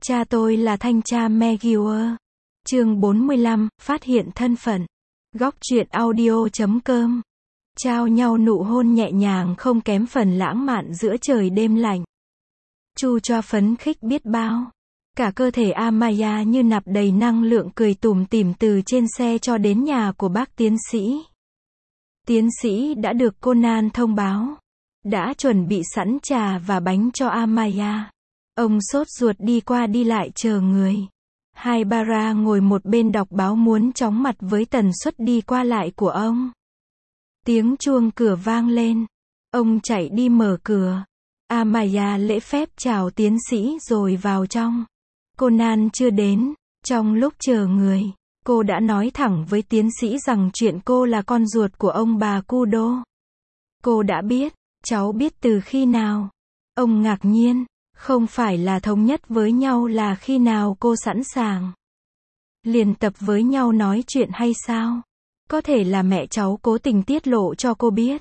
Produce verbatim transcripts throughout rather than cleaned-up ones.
Cha tôi là thanh tra McGuire. Chương bốn mươi lăm, phát hiện thân phận. Góc truyện audio chấm com. Trao nhau nụ hôn nhẹ nhàng không kém phần lãng mạn giữa trời đêm lạnh. Chu choa phấn khích biết bao. Cả cơ thể Amaya như nạp đầy năng lượng cười tủm tỉm từ trên xe cho đến nhà của bác tiến sĩ. Tiến sĩ đã được Conan thông báo. Đã chuẩn bị sẵn trà và bánh cho Amaya. Ông sốt ruột đi qua đi lại chờ người. Hai Bara ngồi một bên đọc báo muốn chóng mặt với tần suất đi qua lại của ông. Tiếng chuông cửa vang lên. Ông chạy đi mở cửa. Amaya lễ phép chào tiến sĩ rồi vào trong. Conan chưa đến. Trong lúc chờ người, cô đã nói thẳng với tiến sĩ rằng chuyện cô là con ruột của ông bà Kudo. Cô đã biết. Cháu biết từ khi nào? Ông ngạc nhiên. Không phải là thống nhất với nhau là khi nào cô sẵn sàng liền tập với nhau nói chuyện hay sao? Có thể là mẹ cháu cố tình tiết lộ cho cô biết.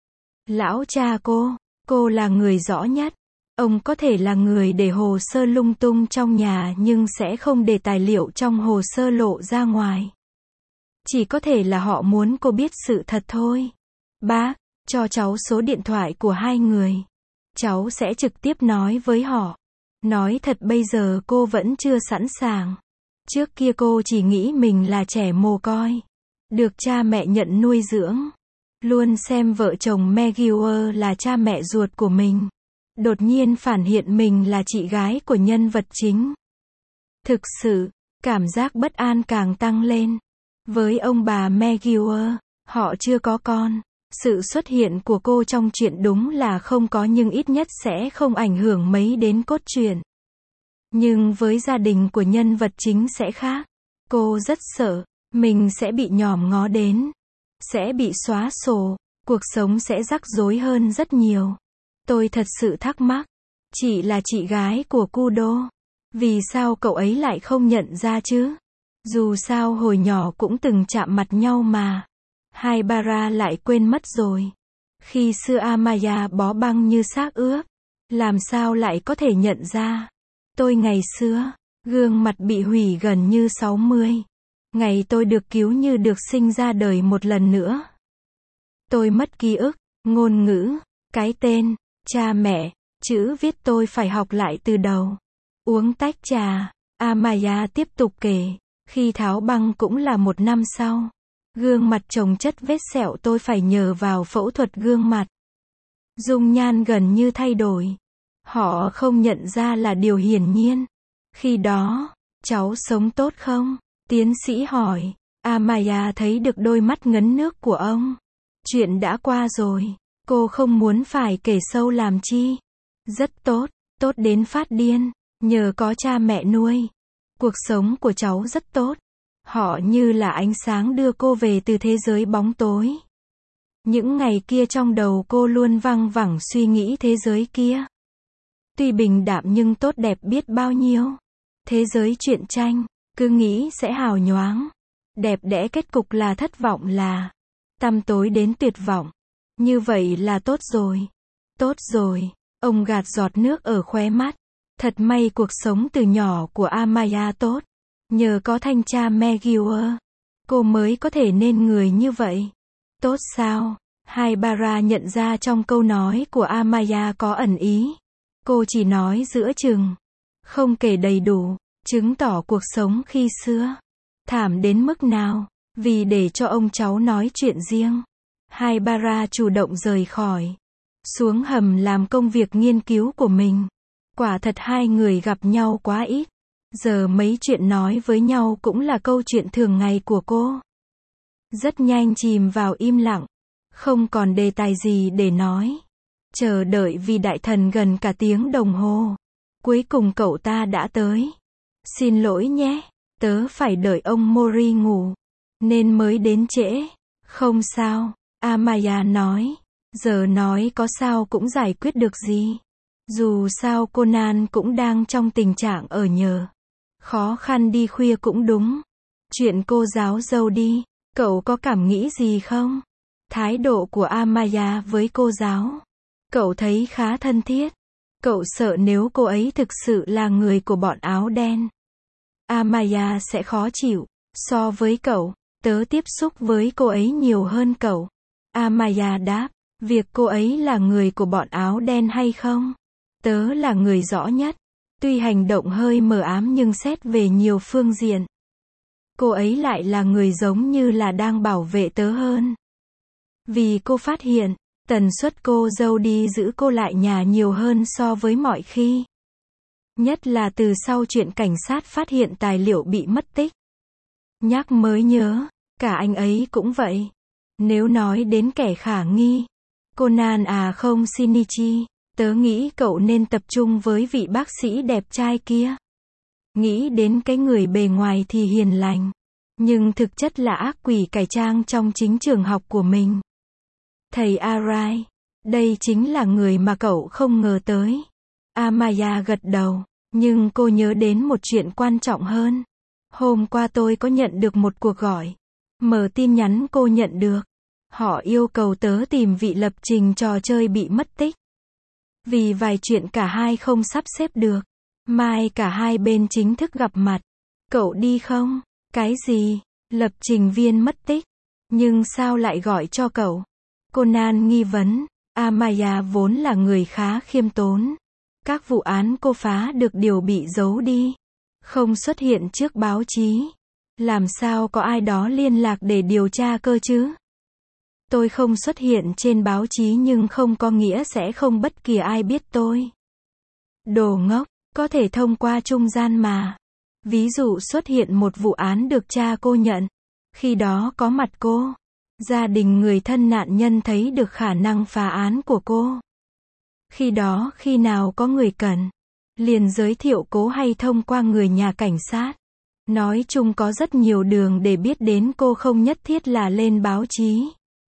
Lão cha cô, cô là người rõ nhất. Ông có thể là người để hồ sơ lung tung trong nhà nhưng sẽ không để tài liệu trong hồ sơ lộ ra ngoài. Chỉ có thể là họ muốn cô biết sự thật thôi. Bác, cho cháu số điện thoại của hai người. Cháu sẽ trực tiếp nói với họ. Nói thật bây giờ cô vẫn chưa sẵn sàng. Trước kia cô chỉ nghĩ mình là trẻ mồ côi. Được cha mẹ nhận nuôi dưỡng. Luôn xem vợ chồng McGuire là cha mẹ ruột của mình. Đột nhiên phản hiện mình là chị gái của nhân vật chính. Thực sự, cảm giác bất an càng tăng lên. Với ông bà McGuire, họ chưa có con. Sự xuất hiện của cô trong chuyện đúng là không có nhưng ít nhất sẽ không ảnh hưởng mấy đến cốt truyện. Nhưng với gia đình của nhân vật chính sẽ khác. Cô rất sợ, mình sẽ bị nhòm ngó đến. Sẽ bị xóa sổ, cuộc sống sẽ rắc rối hơn rất nhiều. Tôi thật sự thắc mắc. Chị là chị gái của Kudo. Vì sao cậu ấy lại không nhận ra chứ? Dù sao hồi nhỏ cũng từng chạm mặt nhau mà. Hai Bara lại quên mất rồi. Khi xưa Amaya bó băng như xác ướp. Làm sao lại có thể nhận ra? Tôi ngày xưa, gương mặt bị hủy gần như sáu mươi. Ngày tôi được cứu như được sinh ra đời một lần nữa. Tôi mất ký ức, ngôn ngữ, cái tên, cha mẹ, chữ viết tôi phải học lại từ đầu. Uống tách trà, Amaya tiếp tục kể. Khi tháo băng cũng là một năm sau. Gương mặt chồng chất vết sẹo tôi phải nhờ vào phẫu thuật gương mặt. Dung nhan gần như thay đổi. Họ không nhận ra là điều hiển nhiên. Khi đó, cháu sống tốt không? Tiến sĩ hỏi. Amaya thấy được đôi mắt ngấn nước của ông. Chuyện đã qua rồi. Cô không muốn phải kể sâu làm chi. Rất tốt, tốt đến phát điên. Nhờ có cha mẹ nuôi. Cuộc sống của cháu rất tốt. Họ như là ánh sáng đưa cô về từ thế giới bóng tối. Những ngày kia trong đầu cô luôn văng vẳng suy nghĩ thế giới kia. Tuy bình đạm nhưng tốt đẹp biết bao nhiêu. Thế giới truyện tranh, cứ nghĩ sẽ hào nhoáng. Đẹp đẽ kết cục là thất vọng là tăm tối đến tuyệt vọng. Như vậy là tốt rồi. Tốt rồi. Ông gạt giọt nước ở khóe mắt. Thật may cuộc sống từ nhỏ của Amaya tốt. Nhờ có thanh tra McGuire, cô mới có thể nên người như vậy. Tốt sao? Hai Bara nhận ra trong câu nói của Amaya có ẩn ý. Cô chỉ nói giữa chừng. Không kể đầy đủ, chứng tỏ cuộc sống khi xưa. Thảm đến mức nào, vì để cho ông cháu nói chuyện riêng. Hai Bara chủ động rời khỏi. Xuống hầm làm công việc nghiên cứu của mình. Quả thật hai người gặp nhau quá ít. Giờ mấy chuyện nói với nhau cũng là câu chuyện thường ngày của cô. Rất nhanh chìm vào im lặng. Không còn đề tài gì để nói. Chờ đợi vì đại thần gần cả tiếng đồng hồ. Cuối cùng cậu ta đã tới. Xin lỗi nhé. Tớ phải đợi ông Mori ngủ. Nên mới đến trễ. Không sao. Amaya nói. Giờ nói có sao cũng giải quyết được gì. Dù sao Conan cũng đang trong tình trạng ở nhờ. Khó khăn đi khuya cũng đúng. Chuyện cô giáo dâu đi, cậu có cảm nghĩ gì không? Thái độ của Amaya với cô giáo, cậu thấy khá thân thiết. Cậu sợ nếu cô ấy thực sự là người của bọn áo đen, Amaya sẽ khó chịu. So với cậu, tớ tiếp xúc với cô ấy nhiều hơn cậu. Amaya đáp, việc cô ấy là người của bọn áo đen hay không, tớ là người rõ nhất. Tuy hành động hơi mờ ám nhưng xét về nhiều phương diện, cô ấy lại là người giống như là đang bảo vệ tớ hơn. Vì cô phát hiện, tần suất cô dâu đi giữ cô lại nhà nhiều hơn so với mọi khi. Nhất là từ sau chuyện cảnh sát phát hiện tài liệu bị mất tích. Nhắc mới nhớ, cả anh ấy cũng vậy. Nếu nói đến kẻ khả nghi, Conan à không Shinichi, tớ nghĩ cậu nên tập trung với vị bác sĩ đẹp trai kia. Nghĩ đến cái người bề ngoài thì hiền lành, nhưng thực chất là ác quỷ cải trang trong chính trường học của mình. Thầy Arai, đây chính là người mà cậu không ngờ tới. Amaya gật đầu, nhưng cô nhớ đến một chuyện quan trọng hơn. Hôm qua tôi có nhận được một cuộc gọi. Mở tin nhắn cô nhận được. Họ yêu cầu tớ tìm vị lập trình trò chơi bị mất tích. Vì vài chuyện cả hai không sắp xếp được. Mai cả hai bên chính thức gặp mặt. Cậu đi không? Cái gì? Lập trình viên mất tích. Nhưng sao lại gọi cho cậu? Conan nghi vấn. Amaya vốn là người khá khiêm tốn. Các vụ án cô phá được đều bị giấu đi, không xuất hiện trước báo chí. Làm sao có ai đó liên lạc để điều tra cơ chứ? Tôi không xuất hiện trên báo chí nhưng không có nghĩa sẽ không bất kỳ ai biết tôi. Đồ ngốc, có thể thông qua trung gian mà. Ví dụ xuất hiện một vụ án được cha cô nhận. Khi đó có mặt cô. Gia đình người thân nạn nhân thấy được khả năng phá án của cô. Khi đó khi nào có người cần, liền giới thiệu cô hay thông qua người nhà cảnh sát. Nói chung có rất nhiều đường để biết đến cô, không nhất thiết là lên báo chí.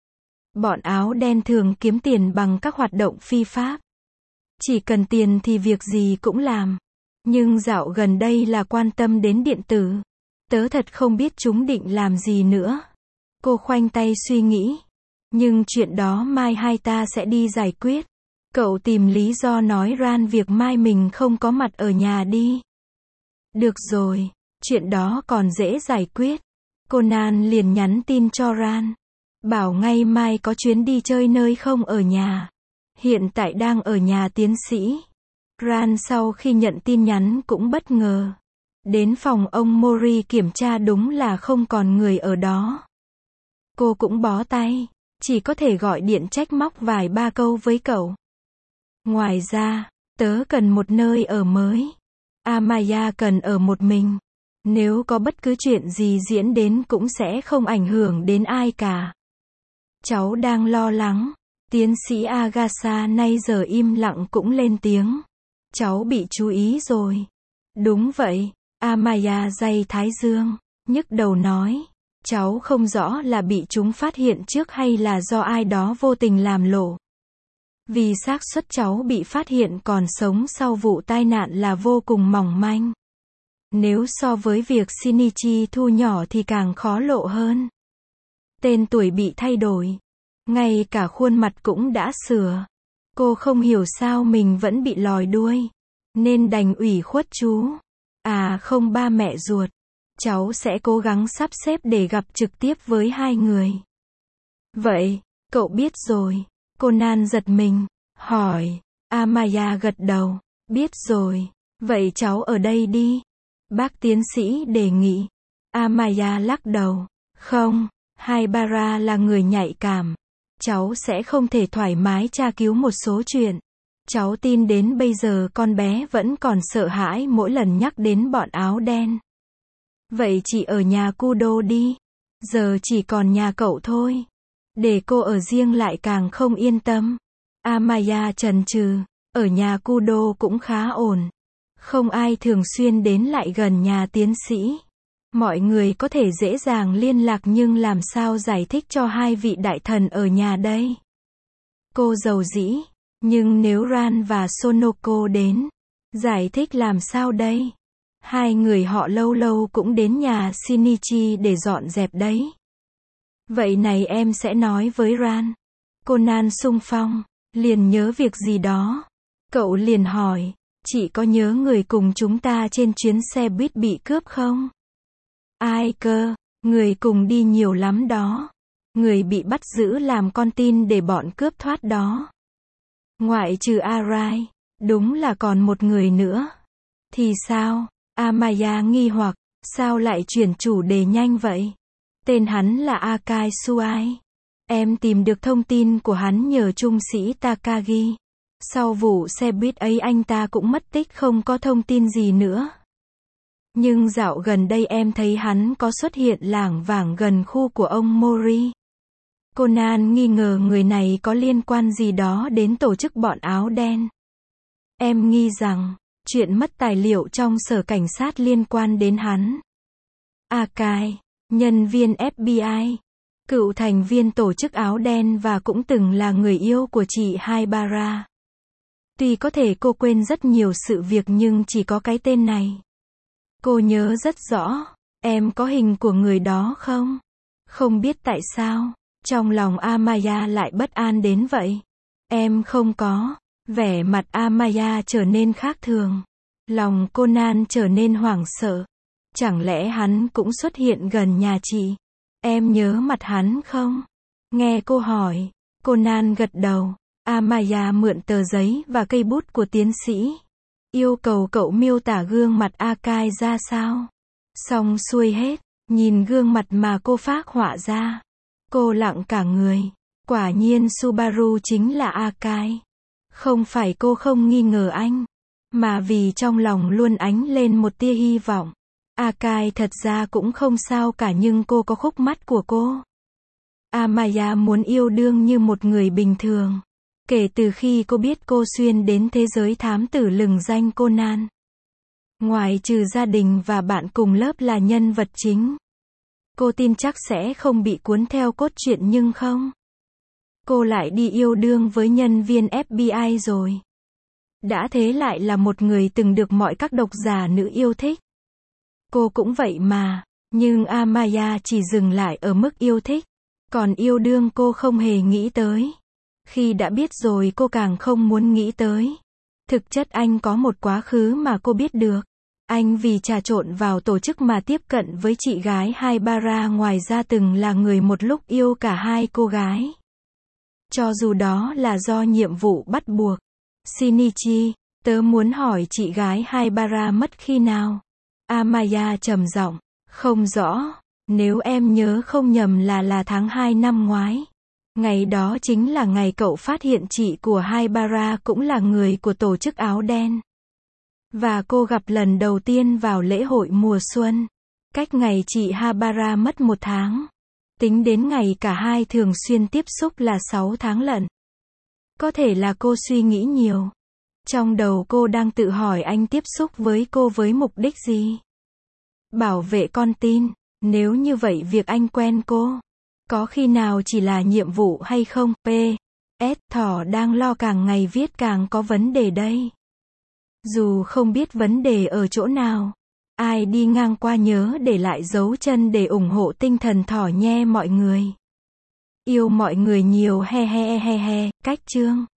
Bọn áo đen thường kiếm tiền bằng các hoạt động phi pháp. Chỉ cần tiền thì việc gì cũng làm. Nhưng dạo gần đây là quan tâm đến điện tử. Tớ thật không biết chúng định làm gì nữa. Cô khoanh tay suy nghĩ. Nhưng chuyện đó mai hai ta sẽ đi giải quyết. Cậu tìm lý do nói Ran việc mai mình không có mặt ở nhà đi. Được rồi, chuyện đó còn dễ giải quyết. Conan liền nhắn tin cho Ran. Bảo ngay mai có chuyến đi chơi nơi không ở nhà. Hiện tại đang ở nhà tiến sĩ. Ran sau khi nhận tin nhắn cũng bất ngờ. Đến phòng ông Mori kiểm tra đúng là không còn người ở đó. Cô cũng bó tay, chỉ có thể gọi điện trách móc vài ba câu với cậu. Ngoài ra, tớ cần một nơi ở mới. Amaya cần ở một mình. Nếu có bất cứ chuyện gì diễn đến cũng sẽ không ảnh hưởng đến ai cả. Cháu đang lo lắng. Tiến sĩ Agatha nay giờ im lặng cũng lên tiếng. Cháu bị chú ý rồi. Đúng vậy. Amaya day thái dương, nhức đầu nói. Cháu không rõ là bị chúng phát hiện trước hay là do ai đó vô tình làm lộ. Vì xác suất cháu bị phát hiện còn sống sau vụ tai nạn là vô cùng mỏng manh. Nếu so với việc Shinichi thu nhỏ thì càng khó lộ hơn. Tên tuổi bị thay đổi. Ngay cả khuôn mặt cũng đã sửa. Cô không hiểu sao mình vẫn bị lòi đuôi. Nên đành ủy khuất chú. À không, ba mẹ ruột. Cháu sẽ cố gắng sắp xếp để gặp trực tiếp với hai người. Vậy, cậu biết rồi. Conan giật mình, hỏi. Amaya gật đầu. Biết rồi. Vậy cháu ở đây đi. Bác tiến sĩ đề nghị. Amaya lắc đầu. Không, Haibara là người nhạy cảm. Cháu sẽ không thể thoải mái tra cứu một số chuyện. Cháu tin đến bây giờ con bé vẫn còn sợ hãi mỗi lần nhắc đến bọn áo đen. Vậy chị ở nhà Kudo đi. Giờ chỉ còn nhà cậu thôi. Để cô ở riêng lại càng không yên tâm. Amaya chần chừ. Ở nhà Kudo cũng khá ổn. Không ai thường xuyên đến lại gần nhà tiến sĩ. Mọi người có thể dễ dàng liên lạc nhưng làm sao giải thích cho hai vị đại thần ở nhà đây? Cô giàu dĩ. Nhưng nếu Ran và Sonoko đến, giải thích làm sao đây? Hai người họ lâu lâu cũng đến nhà Shinichi để dọn dẹp đấy. Vậy này em sẽ nói với Ran. Conan xung phong, liền nhớ việc gì đó. Cậu liền hỏi, chị có nhớ người cùng chúng ta trên chuyến xe buýt bị cướp không? Ai cơ, người cùng đi nhiều lắm đó. Người bị bắt giữ làm con tin để bọn cướp thoát đó. Ngoại trừ Arai, đúng là còn một người nữa. Thì sao? Amaya nghi hoặc, sao lại chuyển chủ đề nhanh vậy? Tên hắn là Akai Suai. Em tìm được thông tin của hắn nhờ trung sĩ Takagi. Sau vụ xe buýt ấy anh ta cũng mất tích không có thông tin gì nữa. Nhưng dạo gần đây em thấy hắn có xuất hiện lảng vảng gần khu của ông Mori. Conan nghi ngờ người này có liên quan gì đó đến tổ chức bọn áo đen. Em nghi rằng, chuyện mất tài liệu trong sở cảnh sát liên quan đến hắn. Akai, nhân viên ép bê i, cựu thành viên tổ chức áo đen và cũng từng là người yêu của chị Haibara. Tuy có thể cô quên rất nhiều sự việc nhưng chỉ có cái tên này. Cô nhớ rất rõ. Em có hình của người đó không? Không biết tại sao, trong lòng Amaya lại bất an đến vậy. Em không có. Vẻ mặt Amaya trở nên khác thường. Lòng Conan trở nên hoảng sợ. Chẳng lẽ hắn cũng xuất hiện gần nhà chị? Em nhớ mặt hắn không? Nghe cô hỏi, Conan gật đầu. Amaya mượn tờ giấy và cây bút của tiến sĩ. Yêu cầu cậu miêu tả gương mặt Akai ra sao. Xong xuôi hết, nhìn gương mặt mà cô phác họa ra. Cô lặng cả người. Quả nhiên Subaru chính là Akai. Không phải cô không nghi ngờ anh, mà vì trong lòng luôn ánh lên một tia hy vọng. Akai thật ra cũng không sao cả nhưng cô có khúc mắc của cô. Amaya muốn yêu đương như một người bình thường. Kể từ khi cô biết cô xuyên đến thế giới thám tử lừng danh Conan. Ngoài trừ gia đình và bạn cùng lớp là nhân vật chính. Cô tin chắc sẽ không bị cuốn theo cốt truyện nhưng không. Cô lại đi yêu đương với nhân viên ép bê i rồi. Đã thế lại là một người từng được mọi các độc giả nữ yêu thích. Cô cũng vậy mà, nhưng Amaya chỉ dừng lại ở mức yêu thích. Còn yêu đương cô không hề nghĩ tới. Khi đã biết rồi cô càng không muốn nghĩ tới. Thực chất anh có một quá khứ mà cô biết được. Anh vì trà trộn vào tổ chức mà tiếp cận với chị gái Haibara, ngoài ra từng là người một lúc yêu cả hai cô gái. Cho dù đó là do nhiệm vụ bắt buộc. Shinichi, tớ muốn hỏi chị gái Haibara mất khi nào? Amaya trầm giọng, không rõ. Nếu em nhớ không nhầm là là tháng hai năm ngoái. Ngày đó chính là ngày cậu phát hiện chị của Haibara cũng là người của tổ chức áo đen. Và cô gặp lần đầu tiên vào lễ hội mùa xuân. Cách ngày chị Haibara mất một tháng. Tính đến ngày cả hai thường xuyên tiếp xúc là sáu tháng lận. Có thể là cô suy nghĩ nhiều. Trong đầu cô đang tự hỏi anh tiếp xúc với cô với mục đích gì? Bảo vệ con tin. Nếu như vậy việc anh quen cô, có khi nào chỉ là nhiệm vụ hay không? P S Thỏ đang lo càng ngày viết càng có vấn đề đây. Dù không biết vấn đề ở chỗ nào, ai đi ngang qua nhớ để lại dấu chân để ủng hộ tinh thần Thỏ nhe mọi người. Yêu mọi người nhiều he he he he. Cách chương